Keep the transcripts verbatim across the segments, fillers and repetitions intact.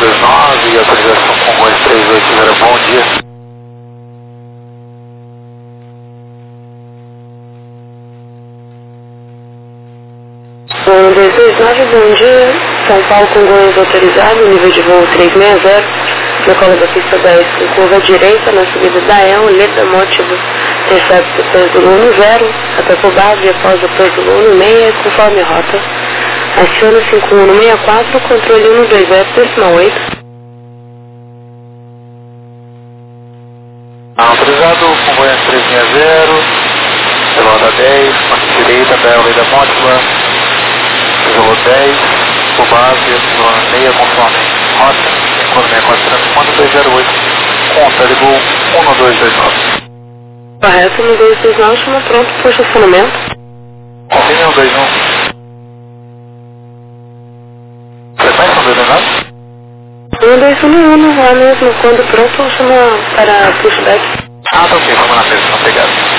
dois nove e autorização Congonhas três oito zero, bom dia. Um dois dois nove, bom dia. São Paulo Congonhas autorizado, nível de voo trezentos e sessenta, decola da pista dez com curva direita, na subida da E L, letra motivo, recebe depois do aluno zero, até por base após depois do aluno seis, conforme rota. Aciona cinco um seis quatro, controle um dois zero, decimal oito. Autorizado, Congonhas trezentos e sessenta, Pelota dez, ponte direita, B L da Mótila, Isolou dez, por base, zona seis, conforme rota, cinco seis quatro, transponder dois zero oito, conta, ligou um dois dois nove. Correto, um dois dois nove, chama pronto para o estacionamento. Confirme um dois um. Frequência um dois dois nove? um dois um um, lá mesmo, quando pronto, chama para pushback. Ah, tá ok, vamos na frente, obrigado.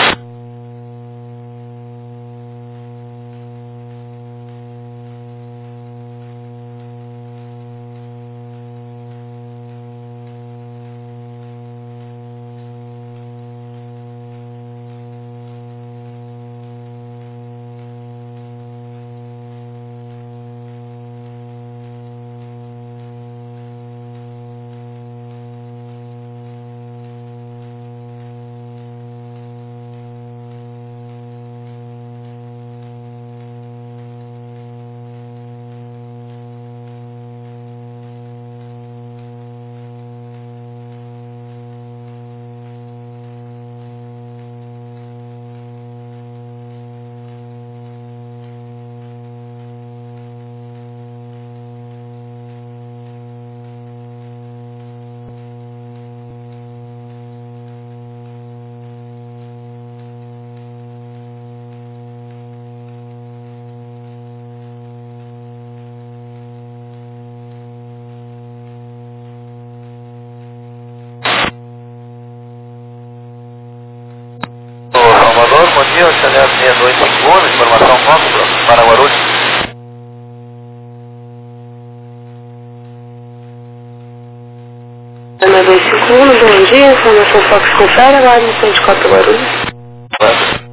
Salvador, bom dia, excelente meia-noite em Gomes, informação móvel para Guarulhos. Ana dois cinco um, bom dia, informação Fox confere, lá no centro de Copa Guarulhos. Certo.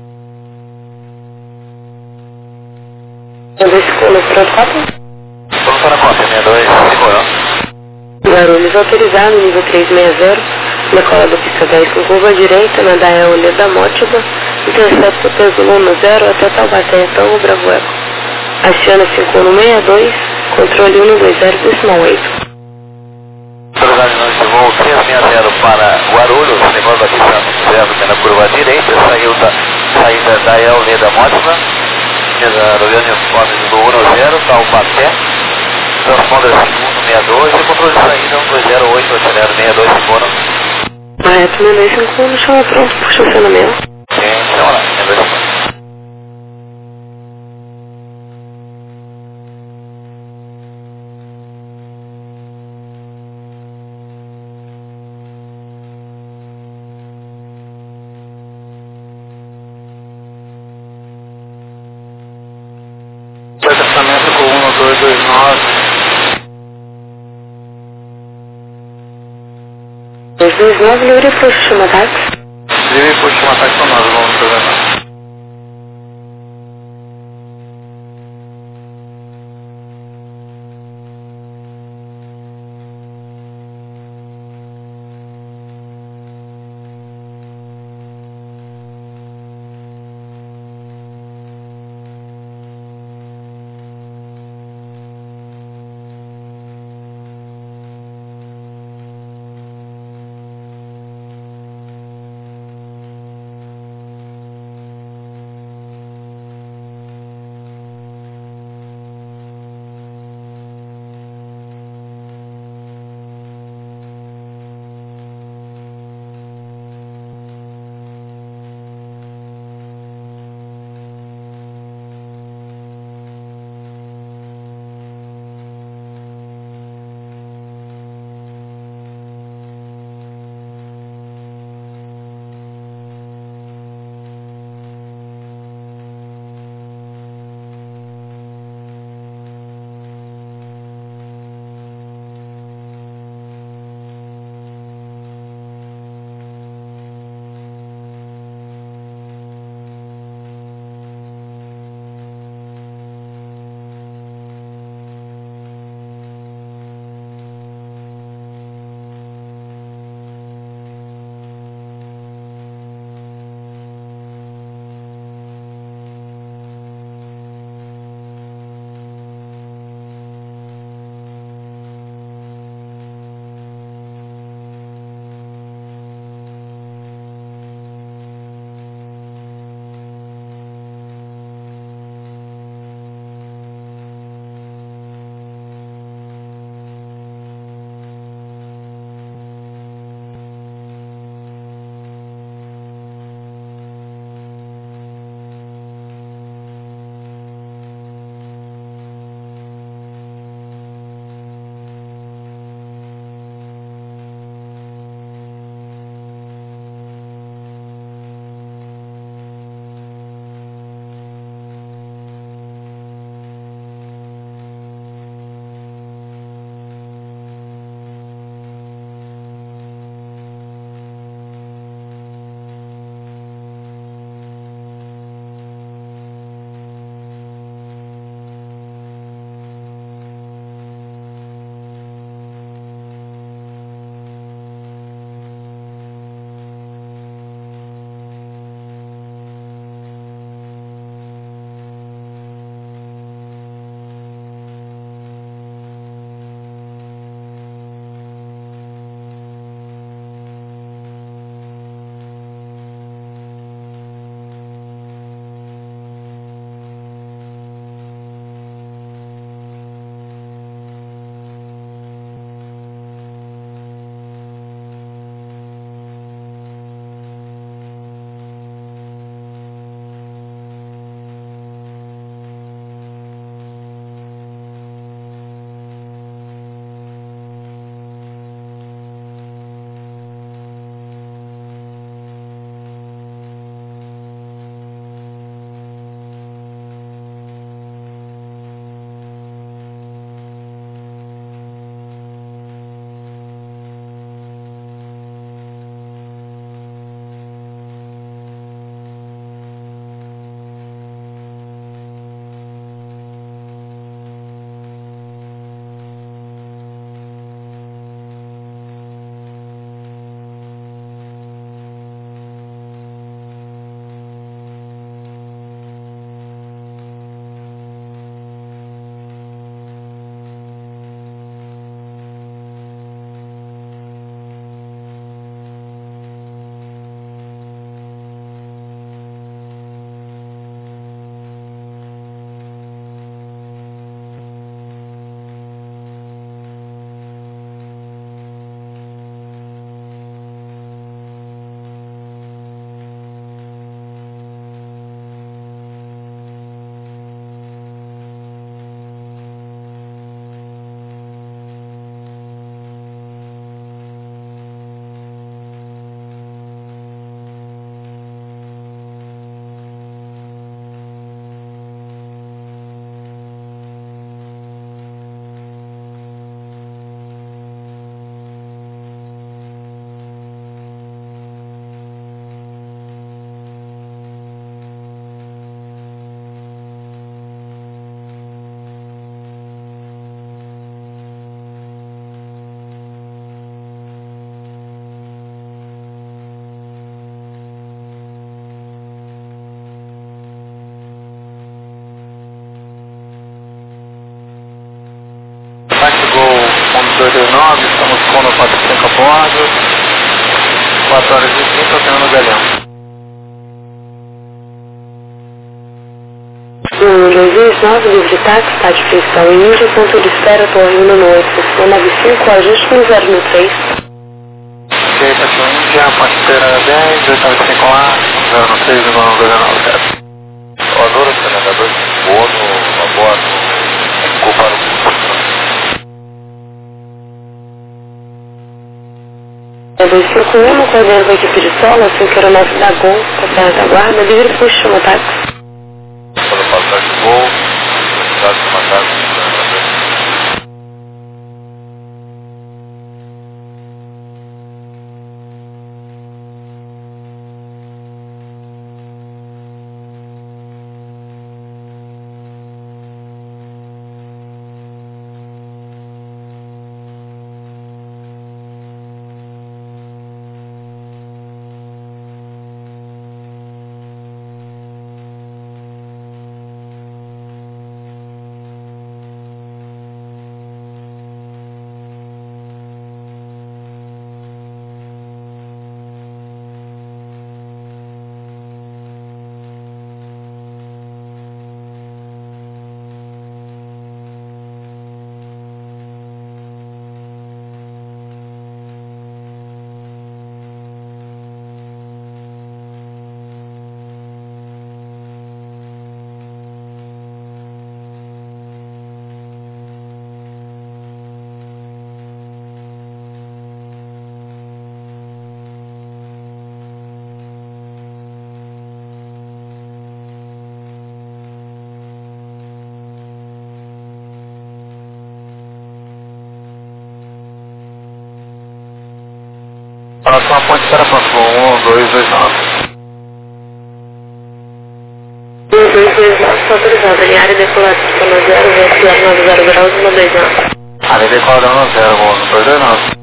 Dois cinco um, pronto, quatro. autorizado, nível trezentos e sessenta, decola da pista dez com curva direita, na Dael Leda Mótiba, intercepta Peso zero até Taubaté, Tango Bravo Eco. Aciona cinco um seis dois, controle um dois zero, decimal oito. Autorizado de voo trezentos e sessenta para Guarulhos, decola da pista zero na curva direita, saiu da saída da Dael Leda Mótiba, Royane Uniforme de voo um zero, Taubaté, transponder cinco um seis dois e controle de saída um dois zero oito, acelera seis dois cinco um. Correto, seis dois cinco um, chama pronto por estacionamento. Sim, chama lá, seis dois cinco um. Tratamento com um dois dois nove. dois dois nove, livre para o chama táxi. Livre para o chama táxi nós vamos programar. dois dois nove, estamos com o quatro cinco a bordo. quatro horas e cinco, apenas no Galeão. um dois dois nove, livre de táxi, estádio principal em Índia, ponto de espera, Torre um no oito, nove nove cinco, ajuste no zero no três. Ok, Táxi Índia, ponte espera dez, dois nove cinco lá, zero no três, igual no dois nove zero. O Adoro, navegador de Bono, a bordo, ficou para o dois cinco um, coordenando com a equipe de solo, assim que era o nosso da Gol, para a retaguarda, livre push, chama táxi. para o passagem de voo, velocidade de uma táxi. Próxima ponte para próximo um dois dois nove. um dois dois nove, está autorizado. Em área decolada, zero, vento zero nove zero graus, um dois nove. Área decolada um zero, um dois dois nove.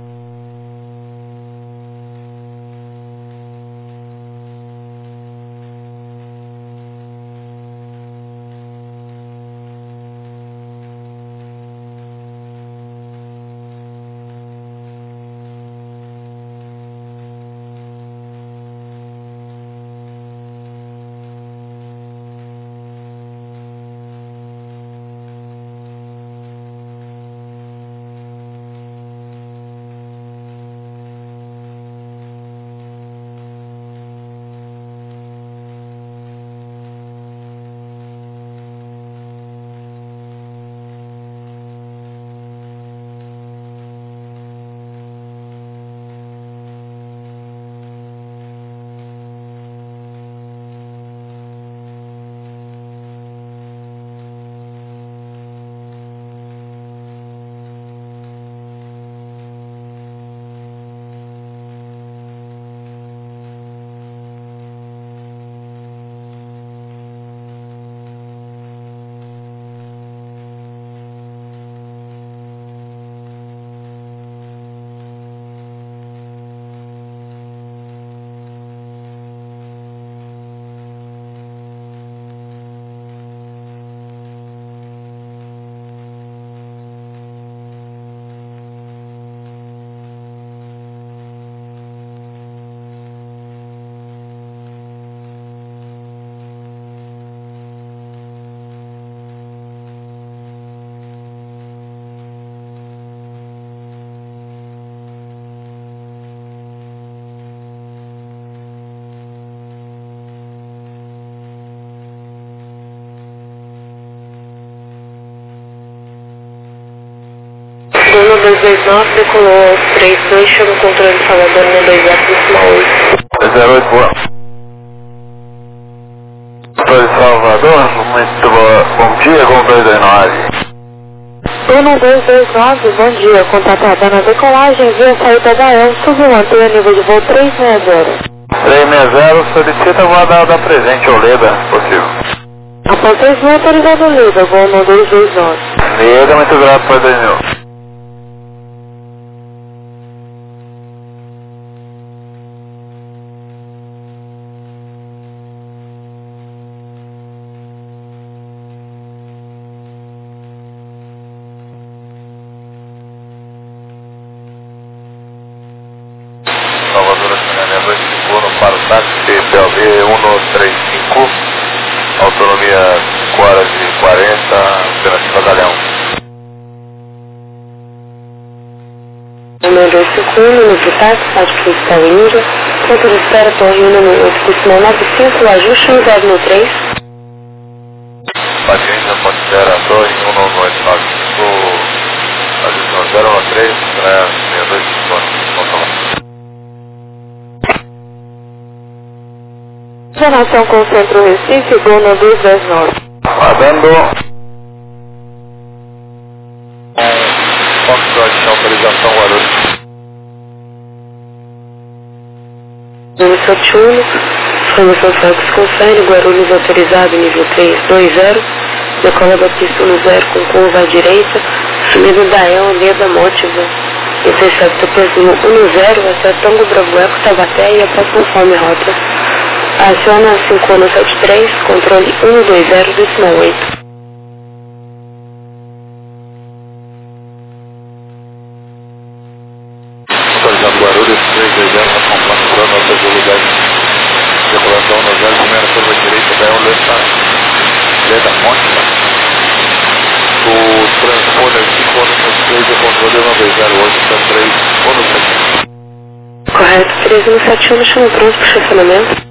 um dois dois nove, decolou três dois, chama o controle de Salvador no dois zero oito. zero oito, boa. Controle de Salvador, muito boa. Bom dia, com dois dois nove. um dois dois nove, bom dia. Contato na decolagem, via saída da E L, submanter nível de voo três seis zero. três seis zero, solicita a voada da presente ou Leda, se possível. Após seis mil, autorizado Leda, voo no dois dois nove. Leda, muito grato por dois mil. um três cinco, autonomia cinco horas e quarenta, alternativa Galeão. Número dois cinco um, número táxi, rádio principal em Índia. Ponto de espera, torre um, número oito, custo nove cinco, ajuste um zero no três. Paciência, ponte espera, torre um nove oito nove cinco, ajuste zero um três, né, seis dois cinco, vamos falar. Informação com o Centro Recife, Gona dois dez nove. Aguardando. Foxtrot de autorização Guarulhos. Número sete um, informação Fox confere, Guarulhos autorizado, nível três dois zero. Decola da pista um zero com curva à direita, subida da E L, Leda Mótiva. Intercepta Pessoa um zero, até Tango Bravo Eco, Tabaté e após conforme rota. Aciona cinco um sete três, controle um dois zero, decimal oito. Autorizado Guarulhos, três dois zero, está configurando a possibilidade de decolação no zero, primeira curva direita da E L, Leda Mótiva. O transponder cinco um três, o controle um dois zero oito três, um sete um. Correto, três um sete um, chama pronto para o estacionamento.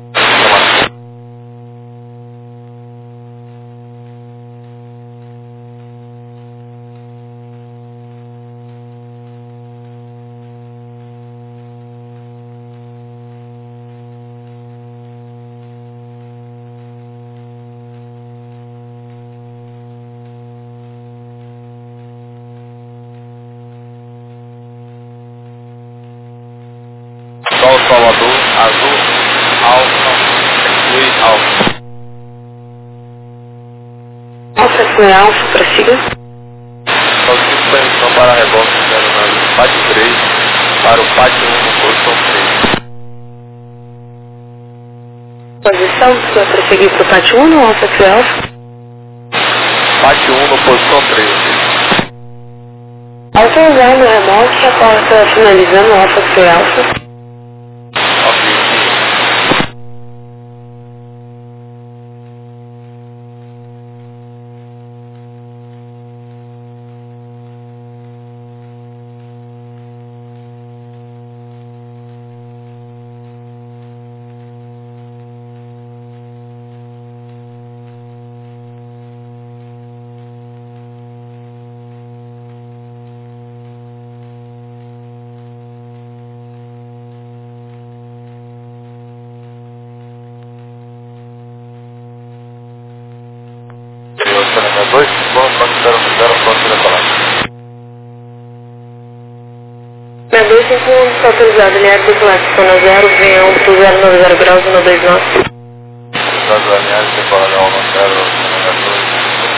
Sol Salvador, azul, alfa, exclui alfa. Alfa com alfa, prossiga. Sol cinco permissão para reboque, zero nove, pátio três, para o pátio um no posição três. Posição, você vai prosseguir para o pátio um no alfa com alfa. Pátio um no posição três. Autorizando o remote, a porta finalizando o alfa com alfa. Ok. dois, vamos considerar o zero, pode decolar. Na dois cinco um, está autorizado, linha de classe, na zero, V um para zero nove zero graus, um dois nove. Das alinhadas, decolar um no zero, dois.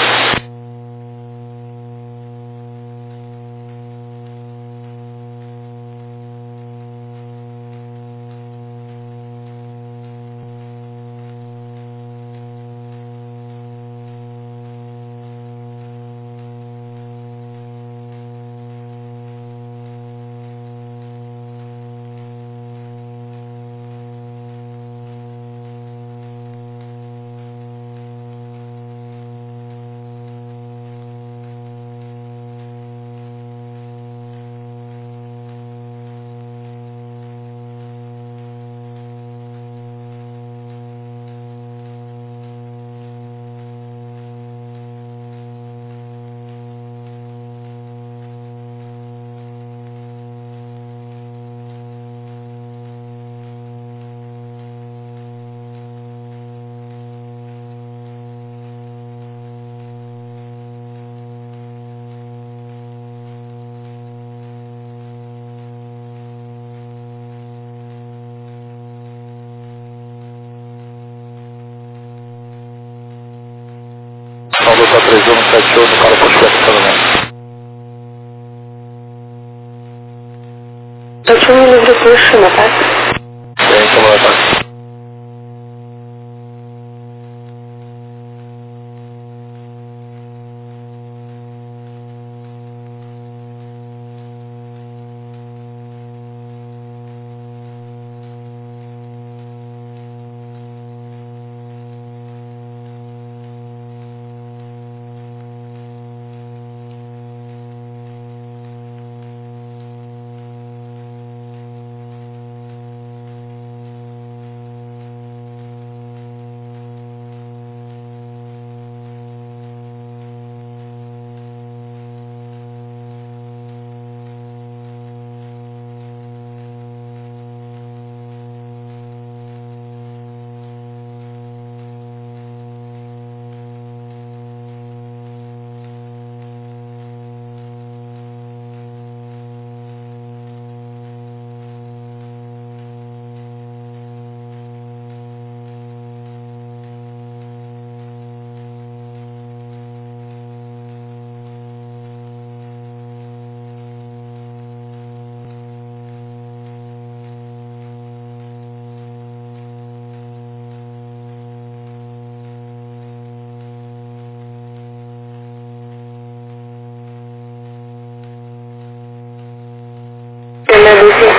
Salvador para três um sete oito, para o posto de estacionamento. sete um, livre puxo, no táxi. Bem, como é táxi?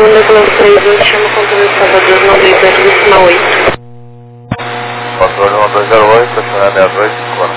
segundo da Globo três vinte, chama o controle de Salvador, não dois zero decimal oito. Controle um dois zero oito, estacionar sessenta e dois, cinco.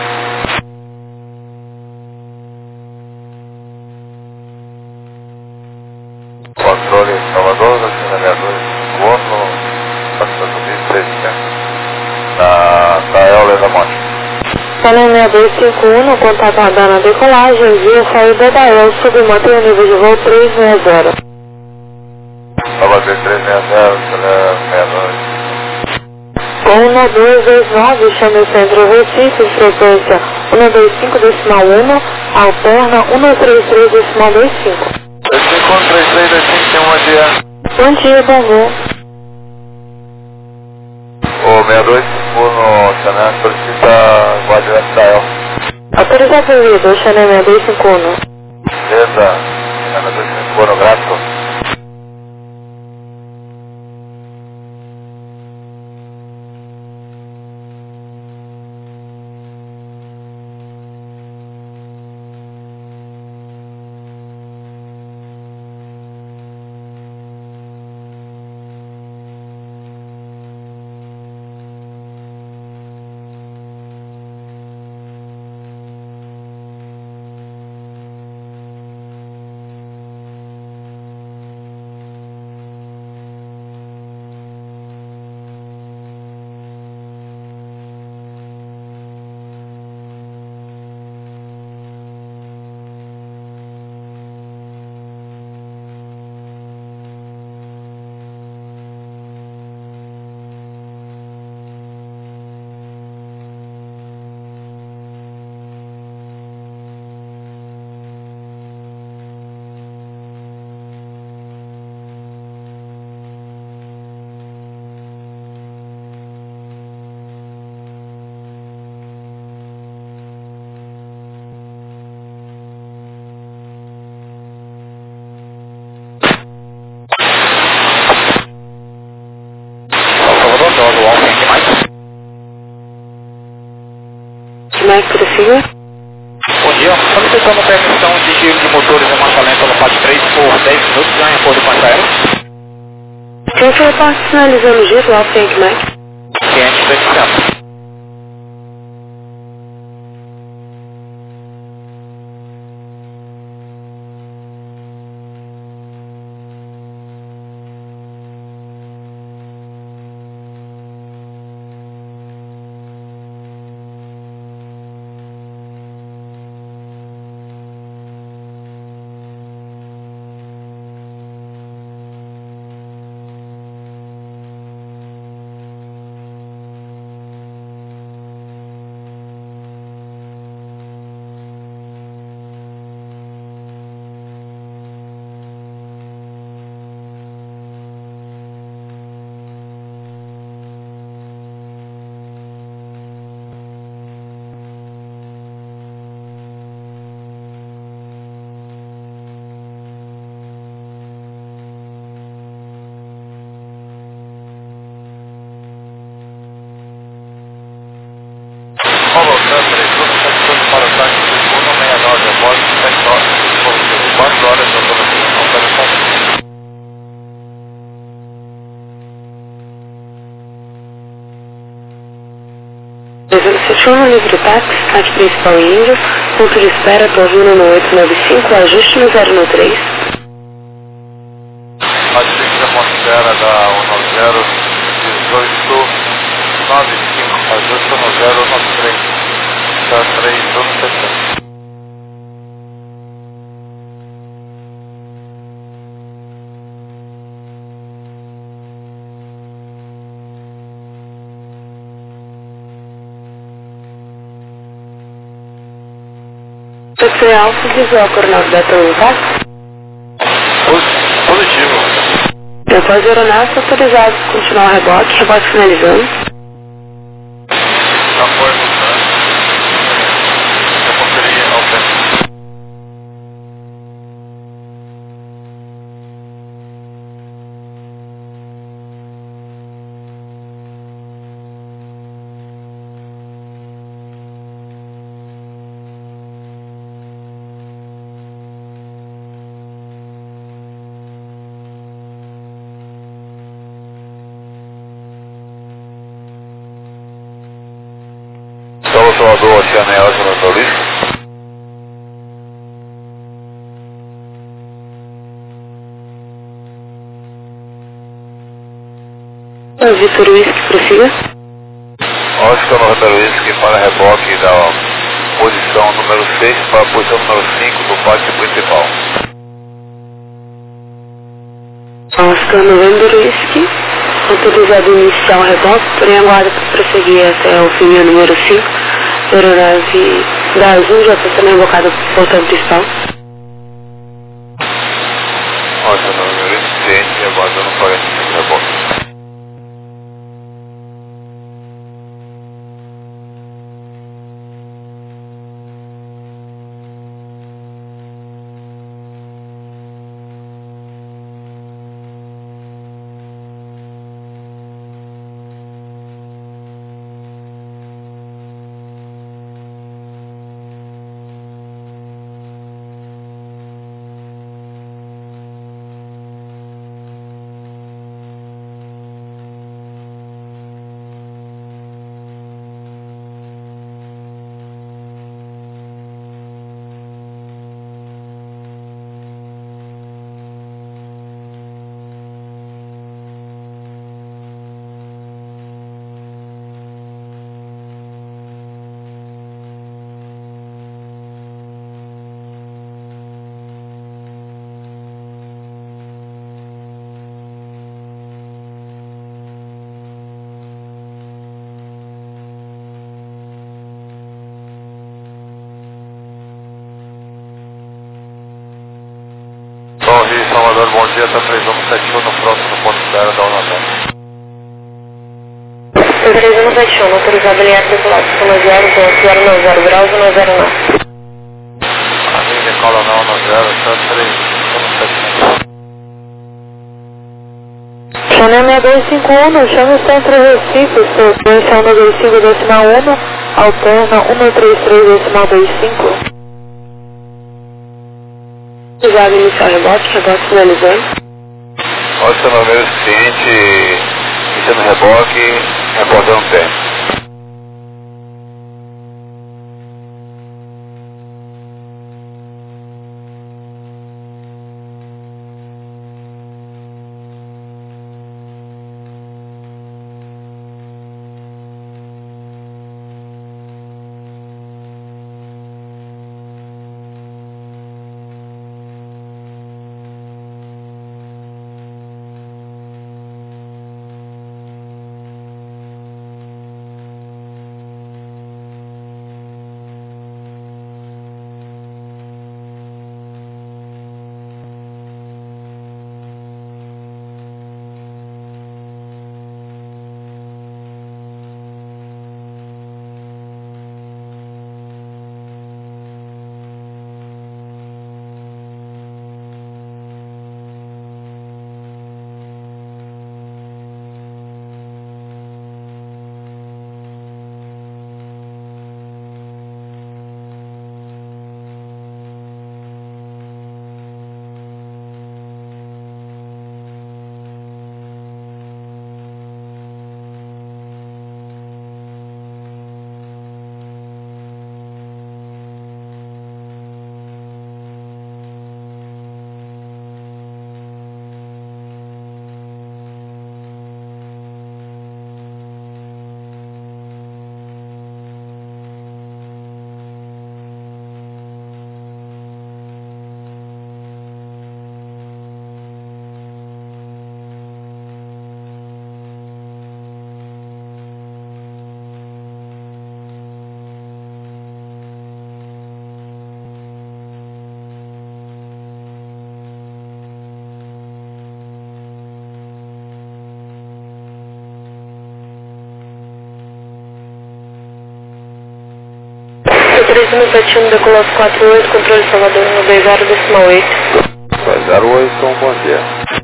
Controle Salvador, estacionar sessenta e dois, cinco, passando mil seiscentos. Na Tael da Monte. Channel sessenta e dois cinco um, no contato aguardando a decolagem, via saída da E L, submanter o nível de voo trezentos e sessenta. Salvador trezentos e sessenta, sessenta e dois. um dois dois nove, chama Centro Recife, frequência um dois cinco decimal um, alterna um três três decimal vinte e cinco. dois cinco um três três dois cinco, tem um dia. Bom dia, bom voo. O sessenta e dois cinco um no Chanel solicita guarda da Tael. Autorizado ouvido, Channel sessenta e dois cinco um. Beleza, sessenta e dois cinco um, grato. Mike, prossiga. Bom dia, solicitando permissão de giro de motores em marcha lenta no P A D três por dez minutos, já em acordo com essa aérea. Quem foi a parte finalizando o giro, Alfa Yankee Mike? Cliente cem por cento. Paulo, três um, sete para o táxi cento e sessenta e nove, após sete horas, quatro horas de autorização para o táxi. Sete um, livre táxi, táxi principal em Índia, ponto de espera, Torvino no oito nove cinco, ajuste no zero um três. Ajuste da Monteira da um nove zero, dezoito nove cinco, ajuste no zero nove três, está três um sete. Taxi Alfa, visual coronado Beta um, tá? Positivo. Depois da aeronave, autorizado a continuar o reboque, reboque finalizando. Já foi, né? Já conferi ao pé. Vitor Whisky, prossiga. Oscar November Whisky para reboque da posição número seis para a posição número cinco do pátio principal. Oscar November Whisky, autorizado iniciar o reboque, porém aguarda para prosseguir até o fim número cinco, aeronave da Azul já está sendo rebocada para o portão principal. Oscar November Whisky, aguardando para o reboque. Bom dia, Salvador, bom dia, está três um sete um no próximo ponto zero da Unatel. três um sete um, autorizado alinhar tripulado, zero zero, zero nove zero graus, zero zero nove. A linha cola não no zero, está três um sete um. Channel seis dois cinco um, chama o centro Recife, sequência um dois cinco decimal um, alterna um três três decimal dois cinco. Autorizado iniciar o reboque, reboque finalizando. Oscar November seguinte, iniciando reboque, reportando tempo. três um sete um, decolado quatro oito, controle Salvador, no dois zero decimal oito. dois zero oito, bom dia.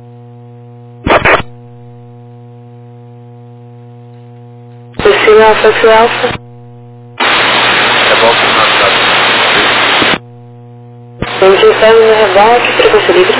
Descina Alfa, F Alfa. Reboque finalizado. vinte e sete no reboque, frequência livre.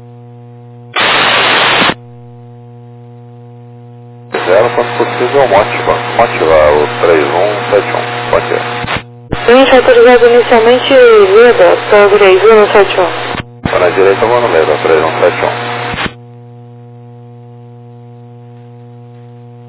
Zero, quando possível, motiva. Motiva o três um sete um, pode ser. vinte autorizado inicialmente, Leda, para três um sete um. Para a direita, vou no Leda, três um sete um.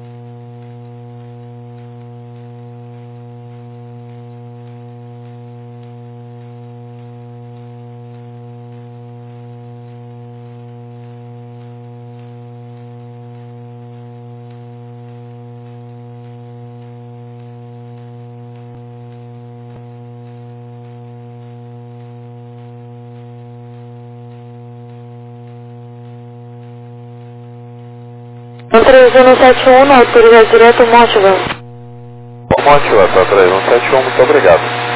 um três um sete um, autorizado direto, Mótiva. Mótiva, tá três um sete um, muito obrigado.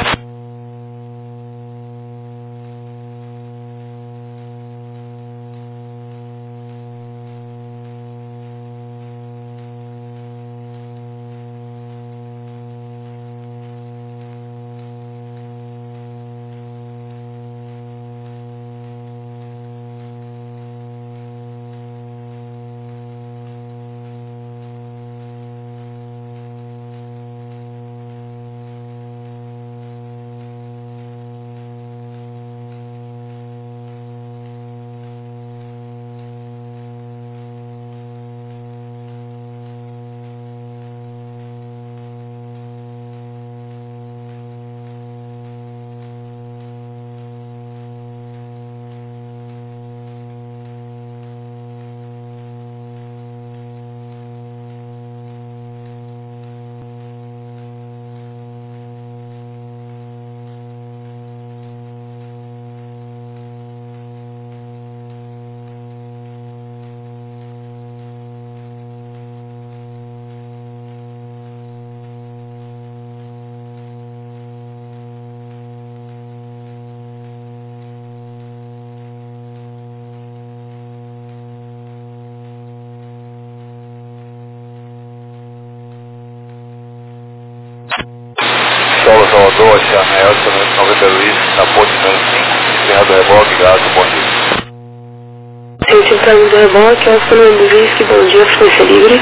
Solo Salvador, Oceano Elsa, noventa Luiz, na ponte número cinco, encerrado o reboque, gás, bom dia. Gente, entrando do reboque, Oscar Noventa Luiz, que bom dia, frequência livre.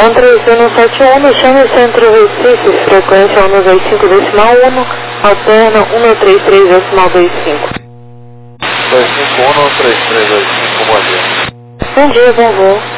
um três um sete um, chame Centro Recife, frequência um dois cinco decimal um, alterna um três três decimal vinte e cinco. dois cinco um, três três dois cinco, bom dia. Bom dia, bom voo.